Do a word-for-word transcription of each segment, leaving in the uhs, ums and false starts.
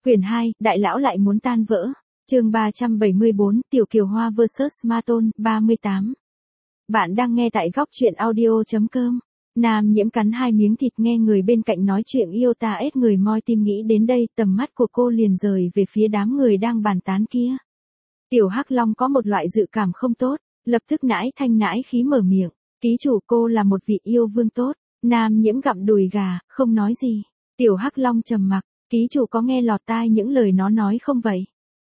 Quyển hai, Đại lão lại muốn tan vỡ. Chương ba trăm bảy mươi bốn, Tiểu Kiều Hoa versus Ma Tôn, ba mươi tám. Bạn đang nghe tại góc truyện audio chấm com. Nam Nhiễm cắn hai miếng thịt nghe người bên cạnh nói chuyện yêu ta ết người moi tim nghĩ đến đây, tầm mắt của cô liền rời về phía đám người đang bàn tán kia. Tiểu Hắc Long có một loại dự cảm không tốt, lập tức nãi thanh nãi khí mở miệng. Ký chủ, cô là một vị yêu vương tốt. Nam Nhiễm gặm đùi gà, không nói gì. Tiểu Hắc Long trầm mặc. Ký chủ có nghe lọt tai những lời nó nói không vậy?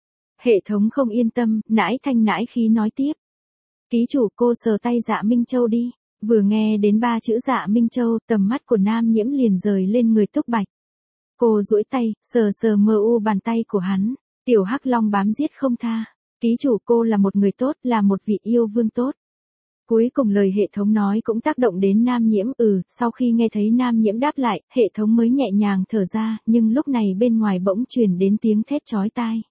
Hệ thống không yên tâm, nãi thanh nãi khí nói tiếp. Ký chủ, cô sờ tay Dạ Minh Châu đi. Vừa nghe đến ba chữ Dạ Minh Châu, tầm mắt của Nam Nhiễm liền rời lên người Túc Bạch. Cô duỗi tay, sờ sờ mờ u bàn tay của hắn. Tiểu Hắc Long bám giết không tha. Ký chủ, cô là một người tốt, là một vị yêu vương tốt. Cuối cùng lời hệ thống nói cũng tác động đến Nam Nhiễm. Ừ, sau khi nghe thấy Nam Nhiễm đáp lại, hệ thống mới nhẹ nhàng thở ra, nhưng lúc này bên ngoài bỗng truyền đến tiếng thét chói tai.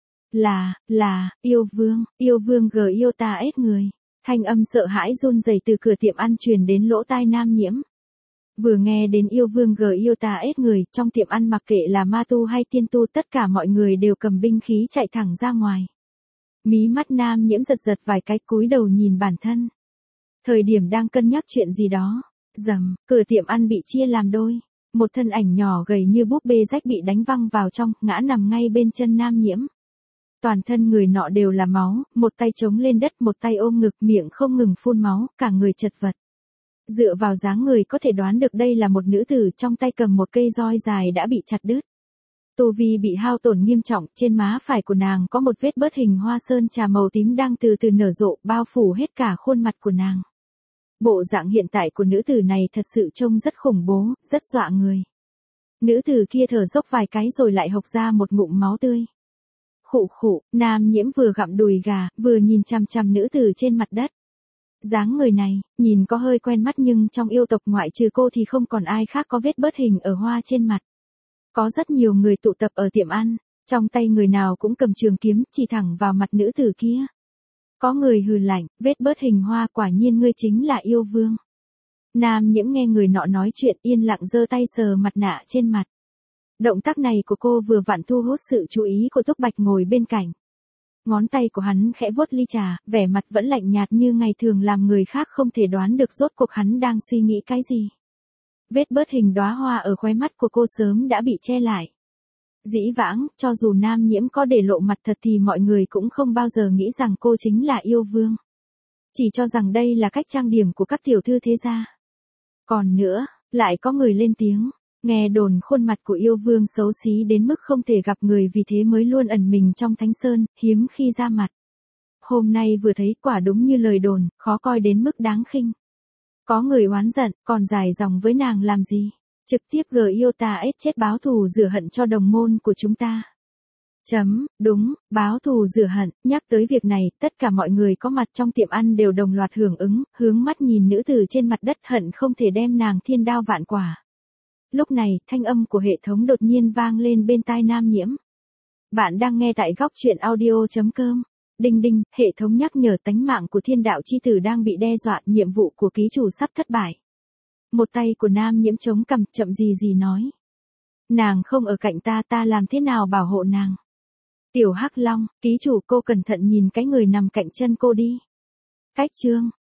Là, là, yêu vương, yêu vương g yêu ta ết người. Thanh âm sợ hãi run rẩy từ cửa tiệm ăn truyền đến lỗ tai Nam Nhiễm. Vừa nghe đến yêu vương g yêu ta ết người, trong tiệm ăn mặc kệ là ma tu hay tiên tu tất cả mọi người đều cầm binh khí chạy thẳng ra ngoài. Mí mắt Nam Nhiễm giật giật vài cái cúi đầu nhìn bản thân. Thời điểm đang cân nhắc chuyện gì đó, rầm, cửa tiệm ăn bị chia làm đôi. Một thân ảnh nhỏ gầy như búp bê rách bị đánh văng vào trong, ngã nằm ngay bên chân Nam Nhiễm. Toàn thân người nọ đều là máu, một tay chống lên đất, một tay ôm ngực, miệng không ngừng phun máu, cả người chật vật. Dựa vào dáng người có thể đoán được đây là một nữ tử, trong tay cầm một cây roi dài đã bị chặt đứt. Tu vi bị hao tổn nghiêm trọng, trên má phải của nàng có một vết bớt hình hoa sơn trà màu tím đang từ từ nở rộ, bao phủ hết cả khuôn mặt của nàng. Bộ dạng hiện tại của nữ tử này thật sự trông rất khủng bố, rất dọa người. Nữ tử kia thở dốc vài cái rồi lại hộc ra một ngụm máu tươi. Khụ khụ, Nam Nhiễm vừa gặm đùi gà, vừa nhìn chằm chằm nữ tử trên mặt đất. Dáng người này, nhìn có hơi quen mắt nhưng trong yêu tộc ngoại trừ cô thì không còn ai khác có vết bớt hình ở hoa trên mặt. Có rất nhiều người tụ tập ở tiệm ăn, trong tay người nào cũng cầm trường kiếm chỉ thẳng vào mặt nữ tử kia. Có người hừ lạnh, vết bớt hình hoa, quả nhiên ngươi chính là yêu vương. Nam Nhiễm nghe người nọ nói chuyện yên lặng giơ tay sờ mặt nạ trên mặt. Động tác này của cô vừa vặn thu hút sự chú ý của Túc Bạch ngồi bên cạnh. Ngón tay của hắn khẽ vuốt ly trà, vẻ mặt vẫn lạnh nhạt như ngày thường làm người khác không thể đoán được rốt cuộc hắn đang suy nghĩ cái gì. Vết bớt hình đóa hoa ở khóe mắt của cô sớm đã bị che lại. Dĩ vãng, cho dù Nam Nhiễm có để lộ mặt thật thì mọi người cũng không bao giờ nghĩ rằng cô chính là yêu vương. Chỉ cho rằng đây là cách trang điểm của các tiểu thư thế gia. Còn nữa, lại có người lên tiếng, nghe đồn khuôn mặt của yêu vương xấu xí đến mức không thể gặp người vì thế mới luôn ẩn mình trong thánh sơn, hiếm khi ra mặt. Hôm nay vừa thấy quả đúng như lời đồn, khó coi đến mức đáng khinh. Có người oán giận, còn dài dòng với nàng làm gì? Trực tiếp g yêu ta ết chết báo thù rửa hận cho đồng môn của chúng ta. Chấm, đúng, báo thù rửa hận, nhắc tới việc này, tất cả mọi người có mặt trong tiệm ăn đều đồng loạt hưởng ứng, hướng mắt nhìn nữ tử trên mặt đất hận không thể đem nàng thiên đao vạn quả. Lúc này, thanh âm của hệ thống đột nhiên vang lên bên tai Nam Nhiễm. Bạn đang nghe tại góc truyện audio chấm com. Đinh đinh, hệ thống nhắc nhở tánh mạng của thiên đạo chi tử đang bị đe dọa, nhiệm vụ của ký chủ sắp thất bại. Một tay của Nam Nhiễm chống cằm, chậm gì gì nói. Nàng không ở cạnh ta, ta làm thế nào bảo hộ nàng? Tiểu Hắc Long, ký chủ cô cẩn thận nhìn cái người nằm cạnh chân cô đi. Cách chương,